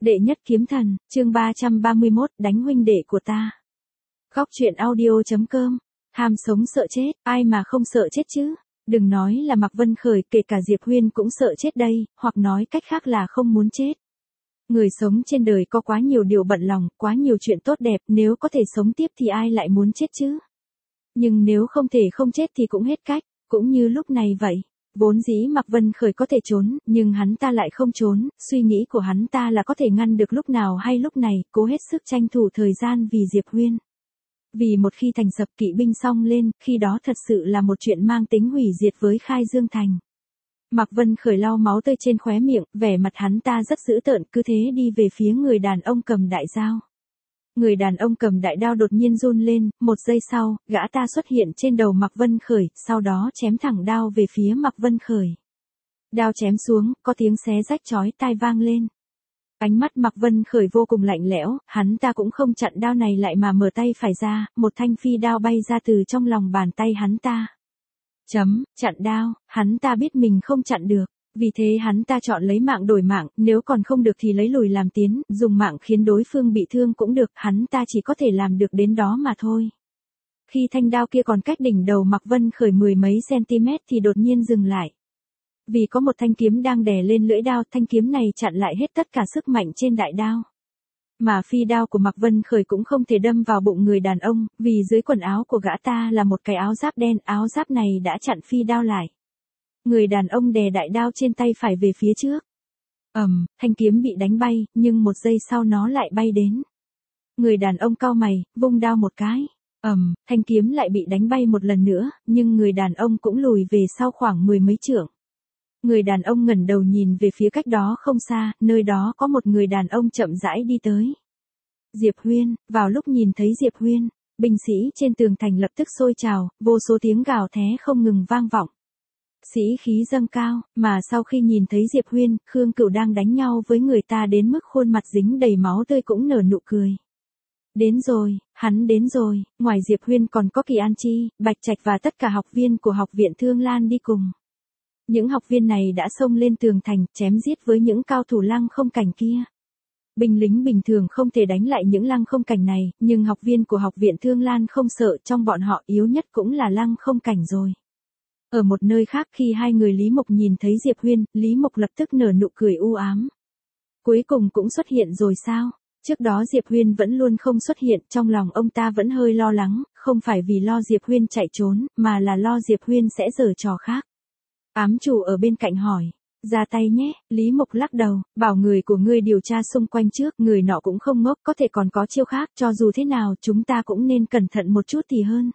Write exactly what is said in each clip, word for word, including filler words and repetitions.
Đệ nhất kiếm thần, chương ba trăm ba mươi mốt, đánh huynh đệ của ta. Góc truyện audio.com, ham sống sợ chết, ai mà không sợ chết chứ? Đừng nói là Mạc Vân Khởi, kể cả Diệp Huyên cũng sợ chết đây, hoặc nói cách khác là không muốn chết. Người sống trên đời có quá nhiều điều bận lòng, quá nhiều chuyện tốt đẹp, nếu có thể sống tiếp thì ai lại muốn chết chứ? Nhưng nếu không thể không chết thì cũng hết cách, cũng như lúc này vậy. Vốn dĩ Mạc Vân Khởi có thể trốn, nhưng hắn ta lại không trốn, suy nghĩ của hắn ta là có thể ngăn được lúc nào hay lúc này, cố hết sức tranh thủ thời gian vì Diệp Huyên. Vì một khi thành sập kỵ binh xong lên, khi đó thật sự là một chuyện mang tính hủy diệt với Khai Dương Thành. Mạc Vân Khởi lau máu tươi trên khóe miệng, vẻ mặt hắn ta rất dữ tợn, cứ thế đi về phía người đàn ông cầm đại dao. Người đàn ông cầm đại đao đột nhiên run lên, một giây sau, gã ta xuất hiện trên đầu Mạc Vân Khởi, sau đó chém thẳng đao về phía Mạc Vân Khởi. Đao chém xuống, có tiếng xé rách chói tai vang lên. Ánh mắt Mạc Vân Khởi vô cùng lạnh lẽo, hắn ta cũng không chặn đao này lại mà mở tay phải ra, một thanh phi đao bay ra từ trong lòng bàn tay hắn ta. Chấm, chặn đao, hắn ta biết mình không chặn được. Vì thế hắn ta chọn lấy mạng đổi mạng, nếu còn không được thì lấy lùi làm tiến, dùng mạng khiến đối phương bị thương cũng được, hắn ta chỉ có thể làm được đến đó mà thôi. Khi thanh đao kia còn cách đỉnh đầu Mạc Vân Khởi mười mấy cm thì đột nhiên dừng lại. Vì có một thanh kiếm đang đè lên lưỡi đao, thanh kiếm này chặn lại hết tất cả sức mạnh trên đại đao. Mà phi đao của Mạc Vân Khởi cũng không thể đâm vào bụng người đàn ông, vì dưới quần áo của gã ta là một cái áo giáp đen, áo giáp này đã chặn phi đao lại. Người đàn ông đè đại đao trên tay phải về phía trước. Ầm, um, thanh kiếm bị đánh bay, nhưng một giây sau nó lại bay đến. Người đàn ông cau mày, vung đao một cái. Ầm, um, thanh kiếm lại bị đánh bay một lần nữa, nhưng người đàn ông cũng lùi về sau khoảng mười mấy trượng. Người đàn ông ngẩng đầu nhìn về phía cách đó không xa, nơi đó có một người đàn ông chậm rãi đi tới. Diệp Huyên, vào lúc nhìn thấy Diệp Huyên, binh sĩ trên tường thành lập tức sôi trào, vô số tiếng gào thé không ngừng vang vọng. Sĩ khí dâng cao, mà sau khi nhìn thấy Diệp Huyên, Khương Cửu đang đánh nhau với người ta đến mức khuôn mặt dính đầy máu tươi cũng nở nụ cười. Đến rồi, hắn đến rồi, ngoài Diệp Huyên còn có Kỳ An Chi, Bạch Trạch và tất cả học viên của học viện Thương Lan đi cùng. Những học viên này đã xông lên tường thành, chém giết với những cao thủ lăng không cảnh kia. Binh lính bình thường không thể đánh lại những lăng không cảnh này, nhưng học viên của học viện Thương Lan không sợ, trong bọn họ yếu nhất cũng là lăng không cảnh rồi. Ở một nơi khác khi hai người Lý Mộc nhìn thấy Diệp Huyên, Lý Mộc lập tức nở nụ cười u ám. Cuối cùng cũng xuất hiện rồi sao? Trước đó Diệp Huyên vẫn luôn không xuất hiện, trong lòng ông ta vẫn hơi lo lắng, không phải vì lo Diệp Huyên chạy trốn, mà là lo Diệp Huyên sẽ giở trò khác. Ám chủ ở bên cạnh hỏi, ra tay nhé, Lý Mộc lắc đầu, bảo người của ngươi điều tra xung quanh trước, người nọ cũng không ngốc, có thể còn có chiêu khác, cho dù thế nào chúng ta cũng nên cẩn thận một chút thì hơn.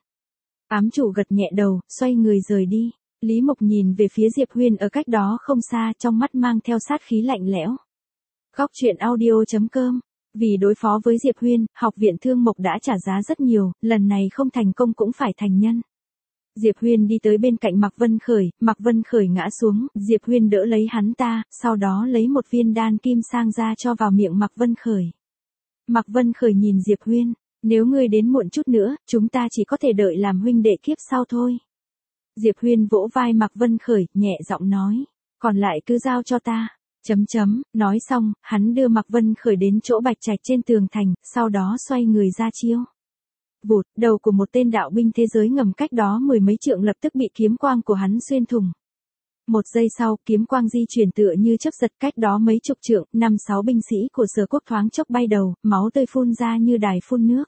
Ám chủ gật nhẹ đầu, xoay người rời đi. Lý Mộc nhìn về phía Diệp Huyên ở cách đó không xa, trong mắt mang theo sát khí lạnh lẽo. Góc truyện audio.com. Vì đối phó với Diệp Huyên, học viện Thương Mộc đã trả giá rất nhiều, lần này không thành công cũng phải thành nhân. Diệp Huyên đi tới bên cạnh Mạc Vân Khởi, Mạc Vân Khởi ngã xuống, Diệp Huyên đỡ lấy hắn ta, sau đó lấy một viên đan kim sang ra cho vào miệng Mạc Vân Khởi. Mạc Vân Khởi nhìn Diệp Huyên, nếu ngươi đến muộn chút nữa, chúng ta chỉ có thể đợi làm huynh đệ kiếp sau thôi. Diệp Huyên vỗ vai Mạc Vân Khởi, nhẹ giọng nói, còn lại cứ giao cho ta. Chấm chấm, nói xong, hắn đưa Mạc Vân Khởi đến chỗ Bạch Trạch trên tường thành, sau đó xoay người ra chiêu. Vụt, đầu của một tên đạo binh thế giới ngầm cách đó mười mấy trượng lập tức bị kiếm quang của hắn xuyên thủng. Một giây sau, kiếm quang di chuyển tựa như chớp giật cách đó mấy chục trượng, năm sáu binh sĩ của Sở Quốc thoáng chốc bay đầu, máu tươi phun ra như đài phun nước.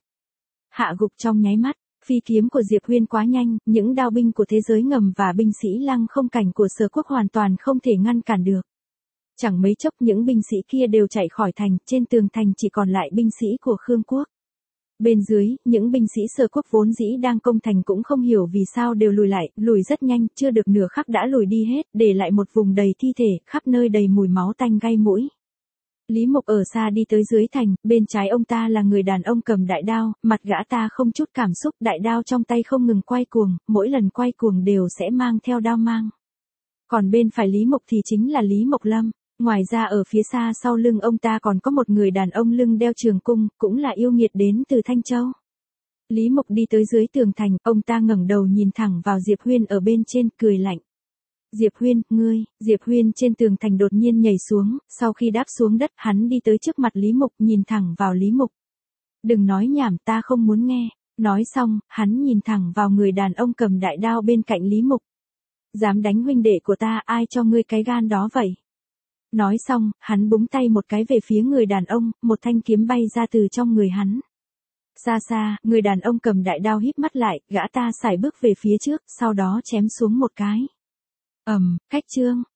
Hạ gục trong nháy mắt, phi kiếm của Diệp Huyên quá nhanh, những đao binh của thế giới ngầm và binh sĩ lăng không cảnh của Sở Quốc hoàn toàn không thể ngăn cản được. Chẳng mấy chốc những binh sĩ kia đều chạy khỏi thành, trên tường thành chỉ còn lại binh sĩ của Khương Quốc. Bên dưới, những binh sĩ Sở Quốc vốn dĩ đang công thành cũng không hiểu vì sao đều lùi lại, lùi rất nhanh, chưa được nửa khắc đã lùi đi hết, để lại một vùng đầy thi thể, khắp nơi đầy mùi máu tanh gai mũi. Lý Mộc ở xa đi tới dưới thành, bên trái ông ta là người đàn ông cầm đại đao, mặt gã ta không chút cảm xúc, đại đao trong tay không ngừng quay cuồng, mỗi lần quay cuồng đều sẽ mang theo đao mang. Còn bên phải Lý Mộc thì chính là Lý Mộc Lâm. Ngoài ra ở phía xa sau lưng ông ta còn có một người đàn ông lưng đeo trường cung, cũng là yêu nghiệt đến từ Thanh Châu. Lý Mộc đi tới dưới tường thành, ông ta ngẩng đầu nhìn thẳng vào Diệp Huyên ở bên trên, cười lạnh. Diệp Huyên, ngươi, Diệp Huyên trên tường thành đột nhiên nhảy xuống, sau khi đáp xuống đất, hắn đi tới trước mặt Lý Mục, nhìn thẳng vào Lý Mục. Đừng nói nhảm, ta không muốn nghe. Nói xong, hắn nhìn thẳng vào người đàn ông cầm đại đao bên cạnh Lý Mục. Dám đánh huynh đệ của ta, ai cho ngươi cái gan đó vậy? Nói xong, hắn búng tay một cái về phía người đàn ông, một thanh kiếm bay ra từ trong người hắn. Xa xa, người đàn ông cầm đại đao híp mắt lại, gã ta sải bước về phía trước, sau đó chém xuống một cái. Ầm, um, cách chương.